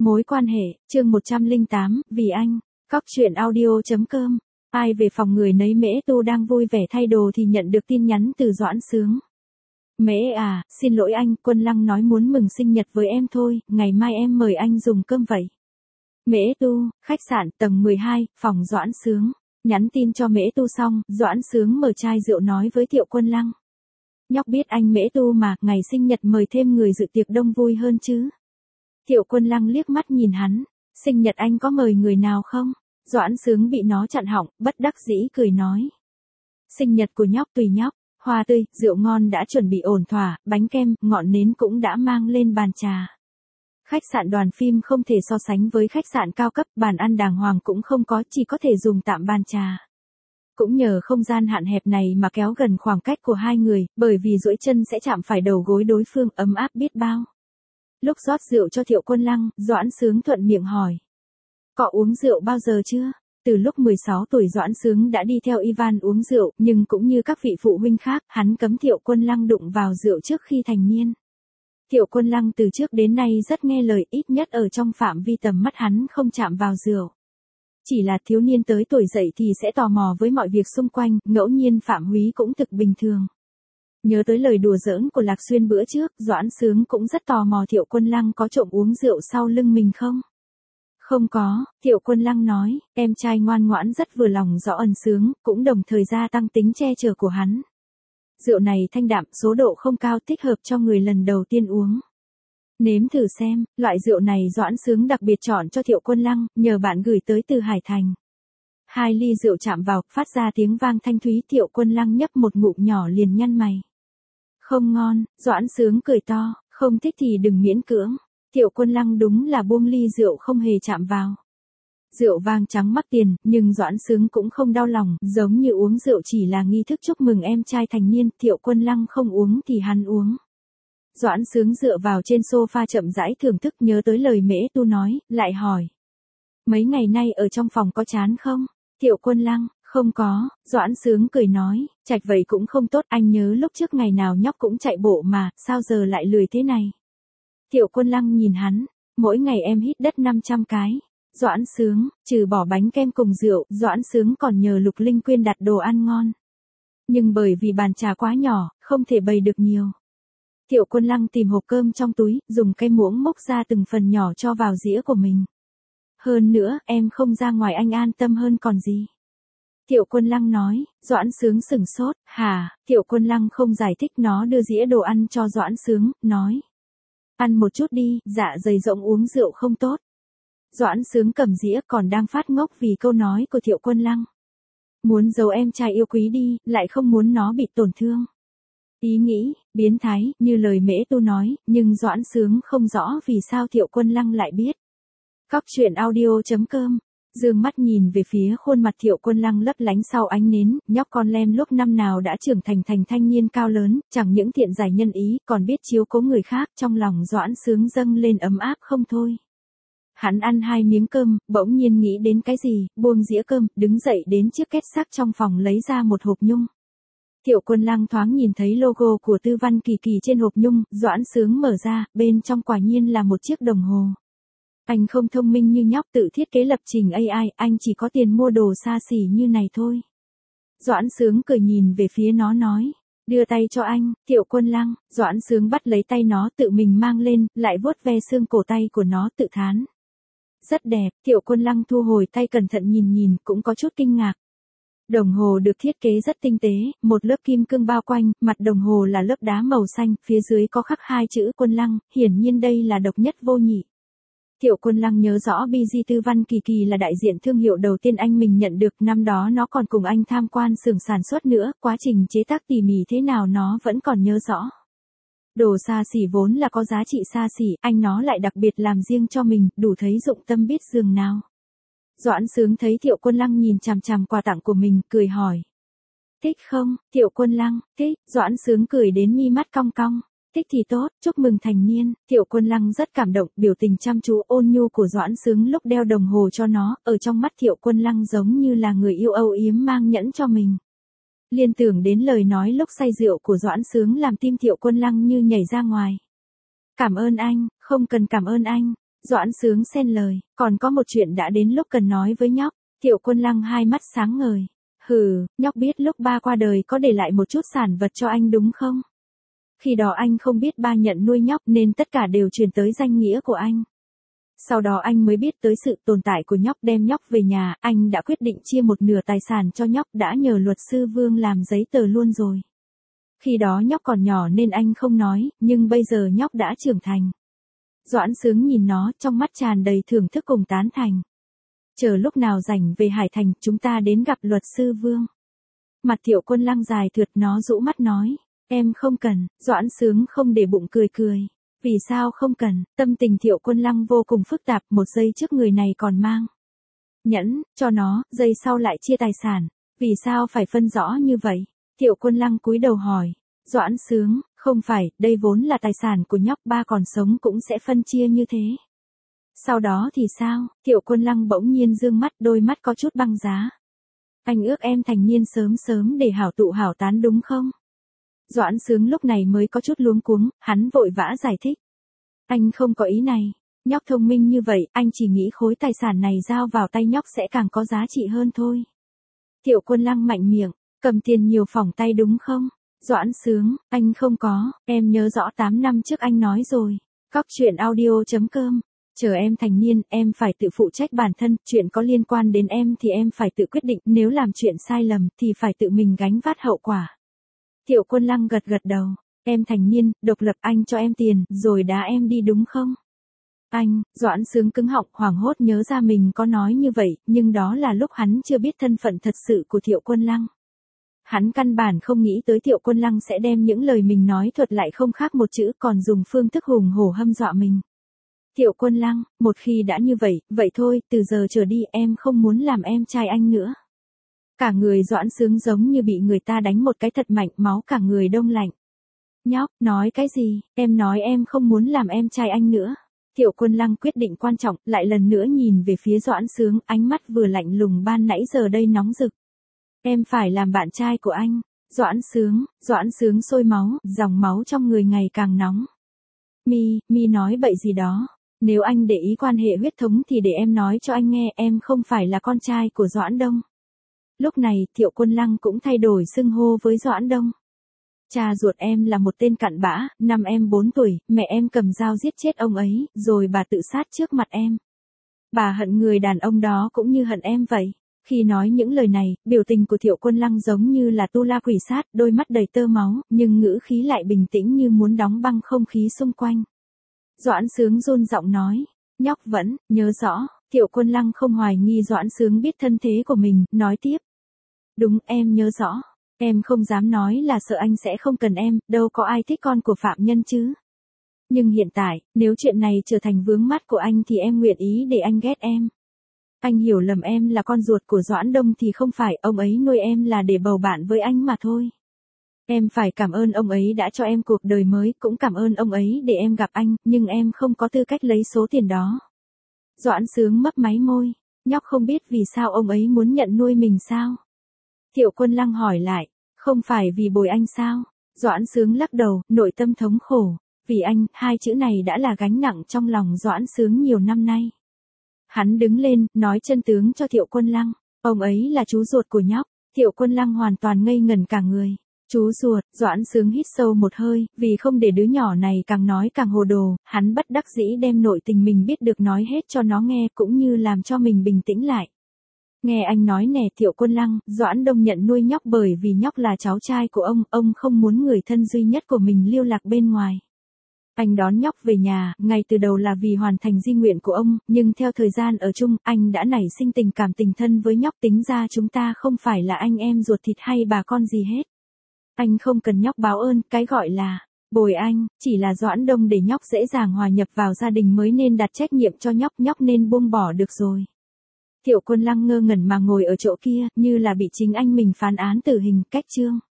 Mối quan hệ, chương 108, vì anh. Cóc truyện audio.com. Ai về phòng người nấy. Mễ Tu đang vui vẻ thay đồ thì nhận được tin nhắn từ Doãn Sướng. Mễ à, xin lỗi anh, Quân Lăng nói muốn mừng sinh nhật với em thôi, ngày mai em mời anh dùng cơm vậy. Mễ Tu, khách sạn tầng 12, phòng Doãn Sướng. Nhắn tin cho Mễ Tu xong, Doãn Sướng mở chai rượu nói với Thiệu Quân Lăng. Nhóc biết anh Mễ Tu mà, ngày sinh nhật mời thêm người dự tiệc đông vui hơn chứ. Thiệu Quân Lăng liếc mắt nhìn hắn, sinh nhật anh có mời người nào không? Doãn Sướng bị nó chặn họng, bất đắc dĩ cười nói. Sinh nhật của nhóc tùy nhóc, hoa tươi, rượu ngon đã chuẩn bị ổn thỏa, bánh kem, ngọn nến cũng đã mang lên bàn trà. Khách sạn Đoàn Phim không thể so sánh với khách sạn cao cấp, bàn ăn đàng hoàng cũng không có, chỉ có thể dùng tạm bàn trà. Cũng nhờ không gian hạn hẹp này mà kéo gần khoảng cách của hai người, bởi vì duỗi chân sẽ chạm phải đầu gối đối phương, ấm áp biết bao. Lúc rót rượu cho Thiệu Quân Lăng, Doãn Sướng thuận miệng hỏi. Có uống rượu bao giờ chưa? Từ lúc 16 tuổi Doãn Sướng đã đi theo Ivan uống rượu, nhưng cũng như các vị phụ huynh khác, hắn cấm Thiệu Quân Lăng đụng vào rượu trước khi thành niên. Thiệu Quân Lăng từ trước đến nay rất nghe lời, ít nhất ở trong phạm vi tầm mắt hắn không chạm vào rượu. Chỉ là thiếu niên tới tuổi dậy thì sẽ tò mò với mọi việc xung quanh, ngẫu nhiên phạm húy cũng thực bình thường. Nhớ tới lời đùa giỡn của Lạc Xuyên bữa trước, Doãn Sướng cũng rất tò mò Thiệu Quân Lăng có trộm uống rượu sau lưng mình không? Không có, Thiệu Quân Lăng nói, em trai ngoan ngoãn rất vừa lòng rõ ẩn Sướng, cũng đồng thời gia tăng tính che chở của hắn. Rượu này thanh đạm, số độ không cao, thích hợp cho người lần đầu tiên uống. Nếm thử xem, loại rượu này Doãn Sướng đặc biệt chọn cho Thiệu Quân Lăng, nhờ bạn gửi tới từ Hải Thành. 2 ly rượu chạm vào, phát ra tiếng vang thanh thúy, Thiệu Quân Lăng nhấp một ngụm nhỏ liền nhăn mày. Không ngon, Doãn Sướng cười to, không thích thì đừng miễn cưỡng. Thiệu Quân Lăng đúng là buông ly rượu không hề chạm vào. Rượu vang trắng mắc tiền, nhưng Doãn Sướng cũng không đau lòng, giống như uống rượu chỉ là nghi thức chúc mừng em trai thành niên, Thiệu Quân Lăng không uống thì hắn uống. Doãn Sướng dựa vào trên sofa chậm rãi thưởng thức, nhớ tới lời Mễ Tu nói, lại hỏi. Mấy ngày nay ở trong phòng có chán không? Thiệu Quân Lăng, không có, Doãn Sướng cười nói, chạch vậy cũng không tốt, anh nhớ lúc trước ngày nào nhóc cũng chạy bộ mà, sao giờ lại lười thế này? Thiệu Quân Lăng nhìn hắn, mỗi ngày em hít đất 500 cái. Doãn Sướng, trừ bỏ bánh kem cùng rượu, Doãn Sướng còn nhờ Lục Linh Quyên đặt đồ ăn ngon. Nhưng bởi vì bàn trà quá nhỏ, không thể bày được nhiều. Thiệu Quân Lăng tìm hộp cơm trong túi, dùng cái muỗng múc ra từng phần nhỏ cho vào dĩa của mình. Hơn nữa, em không ra ngoài anh an tâm hơn còn gì. Thiệu Quân Lăng nói, Doãn Sướng sửng sốt, hả? Thiệu Quân Lăng không giải thích, nó đưa dĩa đồ ăn cho Doãn Sướng, nói. Ăn một chút đi, dạ dày rỗng uống rượu không tốt. Doãn Sướng cầm dĩa còn đang phát ngốc vì câu nói của Thiệu Quân Lăng. Muốn giấu em trai yêu quý đi, lại không muốn nó bị tổn thương. Ý nghĩ, biến thái, như lời Mễ Tu nói, nhưng Doãn Sướng không rõ vì sao Thiệu Quân Lăng lại biết. Cóc truyện audio.com. Dương mắt nhìn về phía khuôn mặt Thiệu Quân Lăng lấp lánh sau ánh nến, nhóc con lem lúc năm nào đã trưởng thành thanh niên cao lớn, chẳng những thiện giải nhân ý, còn biết chiếu cố người khác, trong lòng Doãn Sướng dâng lên ấm áp không thôi. Hắn ăn 2 miếng cơm, bỗng nhiên nghĩ đến cái gì, buông dĩa cơm, đứng dậy đến chiếc két sắt trong phòng lấy ra một hộp nhung. Thiệu Quân Lăng thoáng nhìn thấy logo của Tư Văn Kỳ Kỳ trên hộp nhung, Doãn Sướng mở ra, bên trong quả nhiên là một chiếc đồng hồ. Anh không thông minh như nhóc tự thiết kế lập trình AI, anh chỉ có tiền mua đồ xa xỉ như này thôi. Doãn Sướng cười nhìn về phía nó nói, đưa tay cho anh. Thiệu Quân Lăng, Doãn Sướng bắt lấy tay nó tự mình mang lên, lại vuốt ve xương cổ tay của nó tự thán. Rất đẹp. Thiệu Quân Lăng thu hồi tay cẩn thận nhìn, cũng có chút kinh ngạc. Đồng hồ được thiết kế rất tinh tế, một lớp kim cương bao quanh, mặt đồng hồ là lớp đá màu xanh, phía dưới có khắc 2 chữ Quân Lăng, hiển nhiên đây là độc nhất vô nhị. Thiệu Quân Lăng nhớ rõ BG Tư Văn Kỳ Kỳ là đại diện thương hiệu đầu tiên anh mình nhận được, năm đó nó còn cùng anh tham quan xưởng sản xuất nữa, quá trình chế tác tỉ mỉ thế nào nó vẫn còn nhớ rõ. Đồ xa xỉ vốn là có giá trị xa xỉ, anh nó lại đặc biệt làm riêng cho mình, đủ thấy dụng tâm biết dường nào. Doãn Sướng thấy Thiệu Quân Lăng nhìn chằm chằm quà tặng của mình, cười hỏi. Thích không? Thiệu Quân Lăng, thích. Doãn Sướng cười đến mi mắt cong cong. Thích thì tốt, chúc mừng thành niên. Thiệu Quân Lăng rất cảm động, biểu tình chăm chú ôn nhu của Doãn Sướng lúc đeo đồng hồ cho nó, ở trong mắt Thiệu Quân Lăng giống như là người yêu âu yếm mang nhẫn cho mình. Liên tưởng đến lời nói lúc say rượu của Doãn Sướng làm tim Thiệu Quân Lăng như nhảy ra ngoài. Cảm ơn anh, không cần cảm ơn anh. Doãn Sướng xen lời, còn có một chuyện đã đến lúc cần nói với nhóc. Thiệu Quân Lăng hai mắt sáng ngời. Hừ, nhóc biết lúc ba qua đời có để lại một chút sản vật cho anh đúng không? Khi đó anh không biết ba nhận nuôi nhóc nên tất cả đều truyền tới danh nghĩa của anh. Sau đó anh mới biết tới sự tồn tại của nhóc, đem nhóc về nhà, anh đã quyết định chia một nửa tài sản cho nhóc, đã nhờ luật sư Vương làm giấy tờ luôn rồi. Khi đó nhóc còn nhỏ nên anh không nói, nhưng bây giờ nhóc đã trưởng thành. Doãn Sướng nhìn nó, trong mắt tràn đầy thưởng thức cùng tán thành. Chờ lúc nào rảnh về Hải Thành, chúng ta đến gặp luật sư Vương. Mặt Thiệu Quân Lăng dài thượt, nó rũ mắt nói, em không cần. Doãn Sướng không để bụng cười cười. Vì sao không cần? Tâm tình Thiệu Quân Lăng vô cùng phức tạp, một giây trước người này còn mang nhẫn cho nó, giây sau lại chia tài sản. Vì sao phải phân rõ như vậy? Thiệu Quân Lăng cúi đầu hỏi. Doãn Sướng, không phải, đây vốn là tài sản của nhóc, ba còn sống cũng sẽ phân chia như thế. Sau đó thì sao? Thiệu Quân Lăng bỗng nhiên dương mắt, đôi mắt có chút băng giá. Anh ước em thành niên sớm sớm để hảo tụ hảo tán đúng không? Doãn Sướng lúc này mới có chút luống cuống, hắn vội vã giải thích. Anh không có ý này. Nhóc thông minh như vậy, anh chỉ nghĩ khối tài sản này giao vào tay nhóc sẽ càng có giá trị hơn thôi. Thiệu Quân Lăng mạnh miệng, cầm tiền nhiều phỏng tay đúng không? Doãn Sướng, anh không có, em nhớ rõ 8 năm trước anh nói rồi. Cóc truyện audio.com. Chờ em thành niên, em phải tự phụ trách bản thân, chuyện có liên quan đến em thì em phải tự quyết định, nếu làm chuyện sai lầm thì phải tự mình gánh vác hậu quả. Thiệu Quân Lăng gật gật đầu, em thành niên, độc lập, anh cho em tiền, rồi đá em đi đúng không? Anh, Doãn Sướng cứng họng, hoảng hốt nhớ ra mình có nói như vậy, nhưng đó là lúc hắn chưa biết thân phận thật sự của Thiệu Quân Lăng. Hắn căn bản không nghĩ tới Thiệu Quân Lăng sẽ đem những lời mình nói thuật lại không khác một chữ, còn dùng phương thức hùng hổ hâm dọa mình. Thiệu Quân Lăng, một khi đã như vậy, vậy thôi, từ giờ trở đi em không muốn làm em trai anh nữa. Cả người Doãn Sướng giống như bị người ta đánh một cái thật mạnh, máu cả người đông lạnh. Nhóc, nói cái gì? Em nói em không muốn làm em trai anh nữa. Thiệu Quân Lăng quyết định quan trọng, lại lần nữa nhìn về phía Doãn Sướng, ánh mắt vừa lạnh lùng ban nãy giờ đây nóng rực. Em phải làm bạn trai của anh. Doãn Sướng sôi máu, dòng máu trong người ngày càng nóng. Mi nói bậy gì đó. Nếu anh để ý quan hệ huyết thống thì để em nói cho anh nghe, em không phải là con trai của Doãn Đông. Lúc này, Thiệu Quân Lăng cũng thay đổi xưng hô với Doãn Đông. Cha ruột em là một tên cặn bã, năm em 4 tuổi, mẹ em cầm dao giết chết ông ấy, rồi bà tự sát trước mặt em. Bà hận người đàn ông đó cũng như hận em vậy. Khi nói những lời này, biểu tình của Thiệu Quân Lăng giống như là tu la quỷ sát, đôi mắt đầy tơ máu, nhưng ngữ khí lại bình tĩnh như muốn đóng băng không khí xung quanh. Doãn Sướng run giọng nói, nhóc vẫn nhớ rõ. Thiệu Quân Lăng không hoài nghi Doãn Sướng biết thân thế của mình, nói tiếp. Đúng, em nhớ rõ. Em không dám nói là sợ anh sẽ không cần em, đâu có ai thích con của phạm nhân chứ. Nhưng hiện tại, nếu chuyện này trở thành vướng mắt của anh thì em nguyện ý để anh ghét em. Anh hiểu lầm em là con ruột của Doãn Đông thì không phải, ông ấy nuôi em là để bầu bạn với anh mà thôi. Em phải cảm ơn ông ấy đã cho em cuộc đời mới, cũng cảm ơn ông ấy để em gặp anh, nhưng em không có tư cách lấy số tiền đó. Doãn Sướng mấp máy môi, nhóc không biết vì sao ông ấy muốn nhận nuôi mình sao? Thiệu Quân Lăng hỏi lại, không phải vì bồi anh sao? Doãn Sướng lắc đầu, nội tâm thống khổ. Vì anh, hai chữ này đã là gánh nặng trong lòng Doãn Sướng nhiều năm nay. Hắn đứng lên, nói chân tướng cho Thiệu Quân Lăng. Ông ấy là chú ruột của nhóc. Thiệu Quân Lăng hoàn toàn ngây ngẩn cả người. Chú ruột, Doãn Sướng hít sâu một hơi, vì không để đứa nhỏ này càng nói càng hồ đồ, hắn bất đắc dĩ đem nội tình mình biết được nói hết cho nó nghe, cũng như làm cho mình bình tĩnh lại. Nghe anh nói nè Thiệu Quân Lăng, Doãn Đông nhận nuôi nhóc bởi vì nhóc là cháu trai của ông không muốn người thân duy nhất của mình lưu lạc bên ngoài. Anh đón nhóc về nhà, ngay từ đầu là vì hoàn thành di nguyện của ông, nhưng theo thời gian ở chung, anh đã nảy sinh tình cảm tình thân với nhóc, tính ra chúng ta không phải là anh em ruột thịt hay bà con gì hết. Anh không cần nhóc báo ơn, cái gọi là bồi anh, chỉ là Doãn Đông để nhóc dễ dàng hòa nhập vào gia đình mới nên đặt trách nhiệm cho nhóc nên buông bỏ được rồi. Thiệu Quân Lăng ngơ ngẩn mà ngồi ở chỗ kia, như là bị chính anh mình phán án tử hình, cách chương.